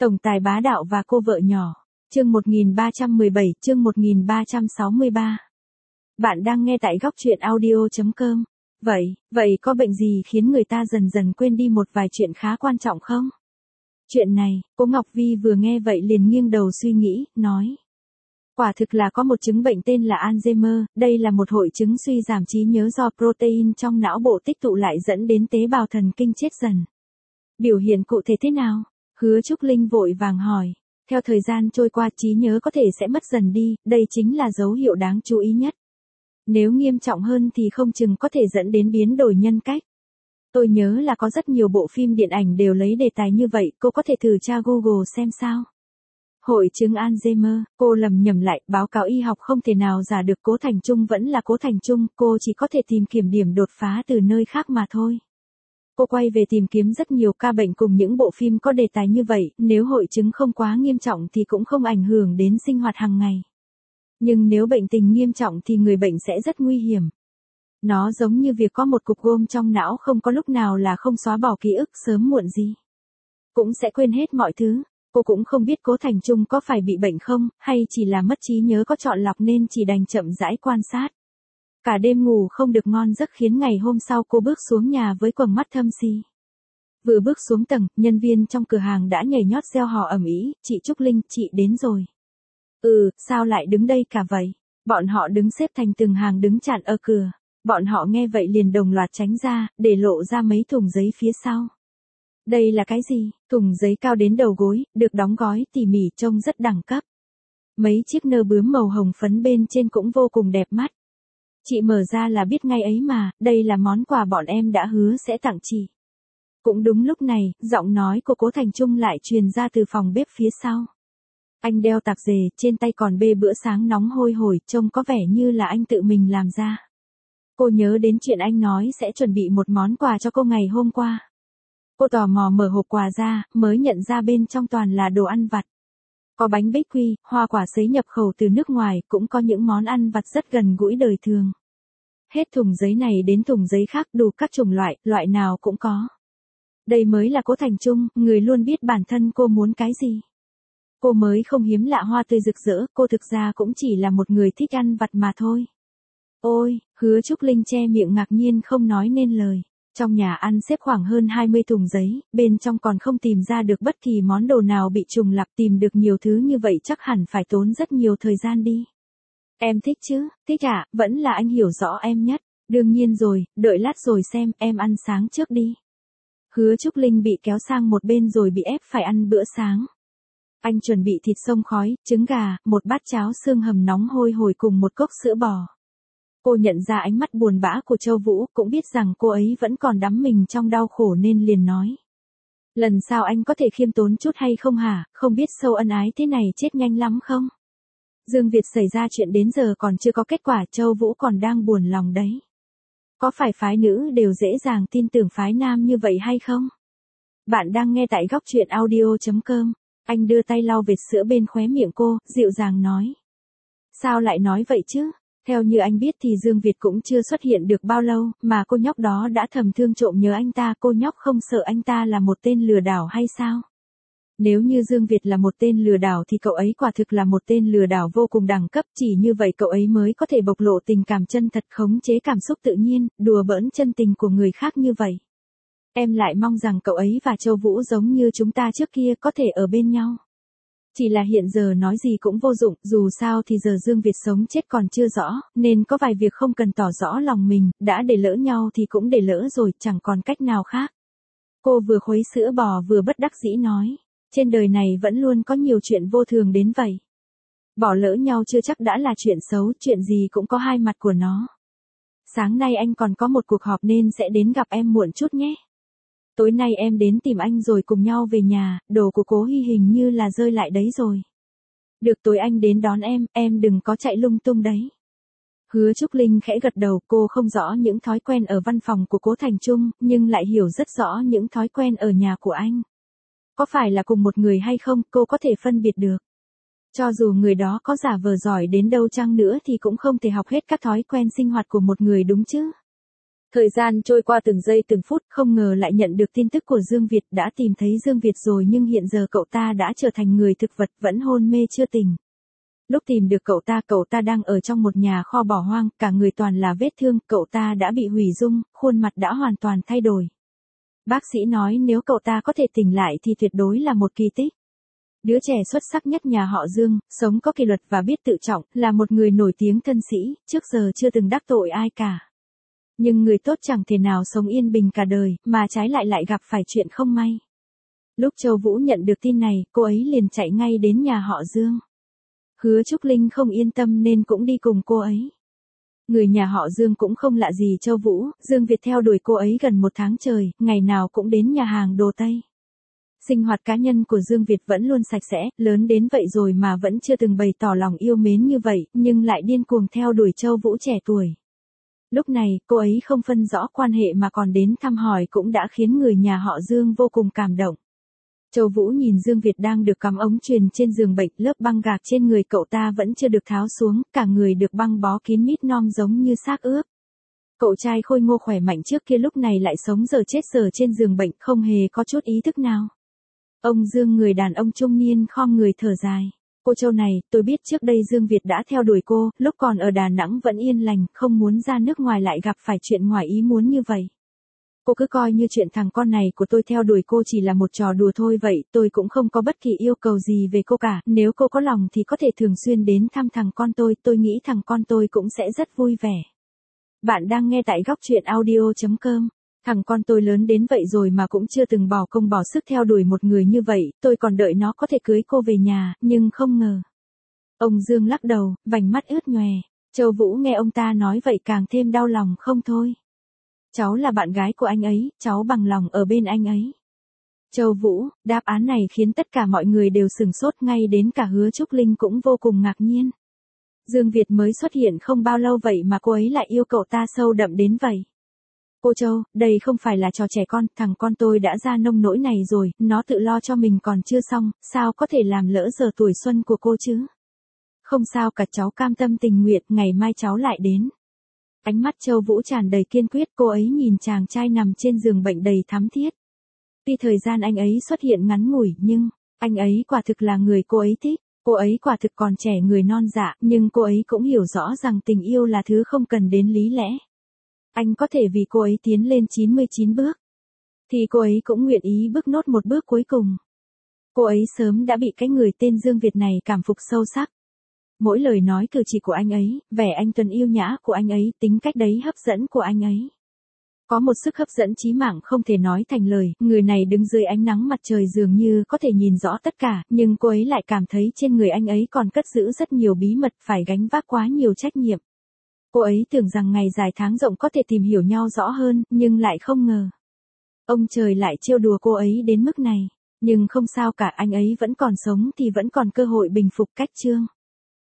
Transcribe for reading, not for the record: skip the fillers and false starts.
Tổng tài bá đạo và cô vợ nhỏ. Chương 1317, chương 1363. Bạn đang nghe tại góc truyện audio.com. Vậy có bệnh gì khiến người ta dần dần quên đi một vài chuyện khá quan trọng không? Chuyện này, cô Ngọc Vi vừa nghe vậy liền nghiêng đầu suy nghĩ, nói. Quả thực là có một chứng bệnh tên là Alzheimer, đây là một hội chứng suy giảm trí nhớ do protein trong não bộ tích tụ lại dẫn đến tế bào thần kinh chết dần. Biểu hiện cụ thể thế nào? Hứa Trúc Linh vội vàng hỏi. Theo thời gian trôi qua trí nhớ có thể sẽ mất dần đi, đây chính là dấu hiệu đáng chú ý nhất. Nếu nghiêm trọng hơn thì không chừng có thể dẫn đến biến đổi nhân cách. Tôi nhớ là có rất nhiều bộ phim điện ảnh đều lấy đề tài như vậy, cô có thể thử tra Google xem sao. Hội chứng Alzheimer, cô lầm nhầm lại, báo cáo y học không thể nào giả được, Cố Thành Trung vẫn là Cố Thành Trung, cô chỉ có thể tìm kiếm điểm đột phá từ nơi khác mà thôi. Cô quay về tìm kiếm rất nhiều ca bệnh cùng những bộ phim có đề tài như vậy, nếu hội chứng không quá nghiêm trọng thì cũng không ảnh hưởng đến sinh hoạt hàng ngày. Nhưng nếu bệnh tình nghiêm trọng thì người bệnh sẽ rất nguy hiểm. Nó giống như việc có một cục gôm trong não, không có lúc nào là không xóa bỏ ký ức, sớm muộn gì cũng sẽ quên hết mọi thứ. Cô cũng không biết Cố Thành Trung có phải bị bệnh không, hay chỉ là mất trí nhớ có chọn lọc nên chỉ đành chậm rãi quan sát. Cả đêm ngủ không được ngon giấc khiến ngày hôm sau cô bước xuống nhà với quầng mắt thâm si. Vừa bước xuống tầng, nhân viên trong cửa hàng đã nhảy nhót reo hò ầm ĩ, "Chị Trúc Linh, chị đến rồi." Sao lại đứng đây cả vậy? Bọn họ đứng xếp thành từng hàng đứng chặn ở cửa. Bọn họ nghe vậy liền đồng loạt tránh ra, để lộ ra mấy thùng giấy phía sau. Đây là cái gì? Thùng giấy cao đến đầu gối, được đóng gói tỉ mỉ trông rất đẳng cấp. Mấy chiếc nơ bướm màu hồng phấn bên trên cũng vô cùng đẹp mắt. Chị mở ra là biết ngay ấy mà, đây là món quà bọn em đã hứa sẽ tặng chị. Cũng đúng lúc này, giọng nói của Cố Thành Trung lại truyền ra từ phòng bếp phía sau. Anh đeo tạp dề, trên tay còn bê bữa sáng nóng hôi hổi, trông có vẻ như là anh tự mình làm ra. Cô nhớ đến chuyện anh nói sẽ chuẩn bị một món quà cho cô ngày hôm qua. Cô tò mò mở hộp quà ra, mới nhận ra bên trong toàn là đồ ăn vặt. Có bánh bích quy, hoa quả sấy nhập khẩu từ nước ngoài, cũng có những món ăn vặt rất gần gũi đời thường. Hết thùng giấy này đến thùng giấy khác, đủ các chủng loại nào cũng có. Đây mới là Cố Thành Trung, người luôn biết bản thân cô muốn cái gì. Cô mới không hiếm lạ hoa tươi rực rỡ, cô thực ra cũng chỉ là một người thích ăn vặt mà thôi. Ôi, Hứa Trúc Linh che miệng ngạc nhiên không nói nên lời. Trong nhà ăn xếp khoảng hơn 20 thùng giấy, bên trong còn không tìm ra được bất kỳ món đồ nào bị trùng lặp, tìm được nhiều thứ như vậy chắc hẳn phải tốn rất nhiều thời gian đi. Em thích chứ? Thích ạ, vẫn là anh hiểu rõ em nhất. Đương nhiên rồi, đợi lát rồi xem, em ăn sáng trước đi. Hứa Trúc Linh bị kéo sang một bên rồi bị ép phải ăn bữa sáng. Anh chuẩn bị thịt xông khói, trứng gà, một bát cháo xương hầm nóng hôi hổi cùng một cốc sữa bò. Cô nhận ra ánh mắt buồn bã của Châu Vũ, cũng biết rằng cô ấy vẫn còn đắm mình trong đau khổ nên liền nói. Lần sau anh có thể khiêm tốn chút hay không hả, không biết sâu ân ái thế này chết nhanh lắm không? Dương Việt xảy ra chuyện đến giờ còn chưa có kết quả, Châu Vũ còn đang buồn lòng đấy. Có phải phái nữ đều dễ dàng tin tưởng phái nam như vậy hay không? Bạn đang nghe tại góc truyện audio.com. Anh đưa tay lau vệt sữa bên khóe miệng cô, dịu dàng nói. Sao lại nói vậy chứ? Theo như anh biết thì Dương Việt cũng chưa xuất hiện được bao lâu, mà cô nhóc đó đã thầm thương trộm nhớ anh ta, cô nhóc không sợ anh ta là một tên lừa đảo hay sao? Nếu như Dương Việt là một tên lừa đảo thì cậu ấy quả thực là một tên lừa đảo vô cùng đẳng cấp, chỉ như vậy cậu ấy mới có thể bộc lộ tình cảm chân thật, khống chế cảm xúc tự nhiên, đùa bỡn chân tình của người khác như vậy. Em lại mong rằng cậu ấy và Châu Vũ giống như chúng ta trước kia có thể ở bên nhau. Chỉ là hiện giờ nói gì cũng vô dụng, dù sao thì giờ Dương Việt sống chết còn chưa rõ, nên có vài việc không cần tỏ rõ lòng mình, đã để lỡ nhau thì cũng để lỡ rồi, chẳng còn cách nào khác. Cô vừa khuấy sữa bò vừa bất đắc dĩ nói, trên đời này vẫn luôn có nhiều chuyện vô thường đến vậy. Bỏ lỡ nhau chưa chắc đã là chuyện xấu, chuyện gì cũng có hai mặt của nó. Sáng nay anh còn có một cuộc họp nên sẽ đến gặp em muộn chút nhé. Tối nay em đến tìm anh rồi cùng nhau về nhà, đồ của Cố Hi hình như là rơi lại đấy rồi. Được, tối anh đến đón em đừng có chạy lung tung đấy. Hứa Trúc Linh khẽ gật đầu, cô không rõ những thói quen ở văn phòng của Cố Thành Trung, nhưng lại hiểu rất rõ những thói quen ở nhà của anh. Có phải là cùng một người hay không, cô có thể phân biệt được. Cho dù người đó có giả vờ giỏi đến đâu chăng nữa thì cũng không thể học hết các thói quen sinh hoạt của một người đúng chứ. Thời gian trôi qua từng giây từng phút, không ngờ lại nhận được tin tức của Dương Việt, đã tìm thấy Dương Việt rồi nhưng hiện giờ cậu ta đã trở thành người thực vật, vẫn hôn mê chưa tỉnh. Lúc tìm được cậu ta đang ở trong một nhà kho bỏ hoang, cả người toàn là vết thương, cậu ta đã bị hủy dung, khuôn mặt đã hoàn toàn thay đổi. Bác sĩ nói nếu cậu ta có thể tỉnh lại thì tuyệt đối là một kỳ tích. Đứa trẻ xuất sắc nhất nhà họ Dương, sống có kỷ luật và biết tự trọng, là một người nổi tiếng thân sĩ, trước giờ chưa từng đắc tội ai cả. Nhưng người tốt chẳng thể nào sống yên bình cả đời, mà trái lại lại gặp phải chuyện không may. Lúc Châu Vũ nhận được tin này, cô ấy liền chạy ngay đến nhà họ Dương. Hứa Trúc Linh không yên tâm nên cũng đi cùng cô ấy. Người nhà họ Dương cũng không lạ gì Châu Vũ, Dương Việt theo đuổi cô ấy gần 1 tháng trời, ngày nào cũng đến nhà hàng đồ Tây. Sinh hoạt cá nhân của Dương Việt vẫn luôn sạch sẽ, lớn đến vậy rồi mà vẫn chưa từng bày tỏ lòng yêu mến như vậy, nhưng lại điên cuồng theo đuổi Châu Vũ trẻ tuổi. Lúc này, cô ấy không phân rõ quan hệ mà còn đến thăm hỏi cũng đã khiến người nhà họ Dương vô cùng cảm động. Châu Vũ nhìn Dương Việt đang được cắm ống truyền trên giường bệnh, lớp băng gạc trên người cậu ta vẫn chưa được tháo xuống, cả người được băng bó kín mít nom giống như xác ướp. Cậu trai khôi ngô khỏe mạnh trước kia lúc này lại sống giờ chết giờ trên giường bệnh, không hề có chút ý thức nào. Ông Dương, người đàn ông trung niên, khom người thở dài. Cô Châu này, tôi biết trước đây Dương Việt đã theo đuổi cô, lúc còn ở Đà Nẵng vẫn yên lành, không muốn ra nước ngoài lại gặp phải chuyện ngoài ý muốn như vậy. Cô cứ coi như chuyện thằng con này của tôi theo đuổi cô chỉ là một trò đùa thôi vậy, tôi cũng không có bất kỳ yêu cầu gì về cô cả, nếu cô có lòng thì có thể thường xuyên đến thăm thằng con tôi nghĩ thằng con tôi cũng sẽ rất vui vẻ. Bạn đang nghe tại góc truyện audio.com. Thằng con tôi lớn đến vậy rồi mà cũng chưa từng bỏ công bỏ sức theo đuổi một người như vậy, tôi còn đợi nó có thể cưới cô về nhà, nhưng không ngờ. Ông Dương lắc đầu, vành mắt ướt nhòe. Châu Vũ nghe ông ta nói vậy càng thêm đau lòng không thôi. Cháu là bạn gái của anh ấy, cháu bằng lòng ở bên anh ấy. Châu Vũ, đáp án này khiến tất cả mọi người đều sửng sốt, ngay đến cả Hứa Trúc Linh cũng vô cùng ngạc nhiên. Dương Việt mới xuất hiện không bao lâu vậy mà cô ấy lại yêu cậu ta sâu đậm đến vậy. Cô Châu, đây không phải là trò trẻ con, thằng con tôi đã ra nông nỗi này rồi, nó tự lo cho mình còn chưa xong, sao có thể làm lỡ giờ tuổi xuân của cô chứ? Không sao cả, cháu cam tâm tình nguyện, ngày mai cháu lại đến. Ánh mắt Châu Vũ tràn đầy kiên quyết, cô ấy nhìn chàng trai nằm trên giường bệnh đầy thắm thiết. Tuy thời gian anh ấy xuất hiện ngắn ngủi nhưng, anh ấy quả thực là người cô ấy thích. Cô ấy quả thực còn trẻ người non dạ, nhưng cô ấy cũng hiểu rõ rằng tình yêu là thứ không cần đến lý lẽ. Anh có thể vì cô ấy tiến lên 99 bước. Thì cô ấy cũng nguyện ý bước nốt một bước cuối cùng. Cô ấy sớm đã bị cái người tên Dương Việt này cảm phục sâu sắc. Mỗi lời nói cử chỉ của anh ấy, vẻ anh tuấn yêu nhã của anh ấy, tính cách đấy hấp dẫn của anh ấy. Có một sức hấp dẫn chí mạng không thể nói thành lời, người này đứng dưới ánh nắng mặt trời dường như có thể nhìn rõ tất cả, nhưng cô ấy lại cảm thấy trên người anh ấy còn cất giữ rất nhiều bí mật, phải gánh vác quá nhiều trách nhiệm. Cô ấy tưởng rằng ngày dài tháng rộng có thể tìm hiểu nhau rõ hơn, nhưng lại không ngờ. Ông trời lại trêu đùa cô ấy đến mức này. Nhưng không sao cả, anh ấy vẫn còn sống thì vẫn còn cơ hội bình phục. Cách chương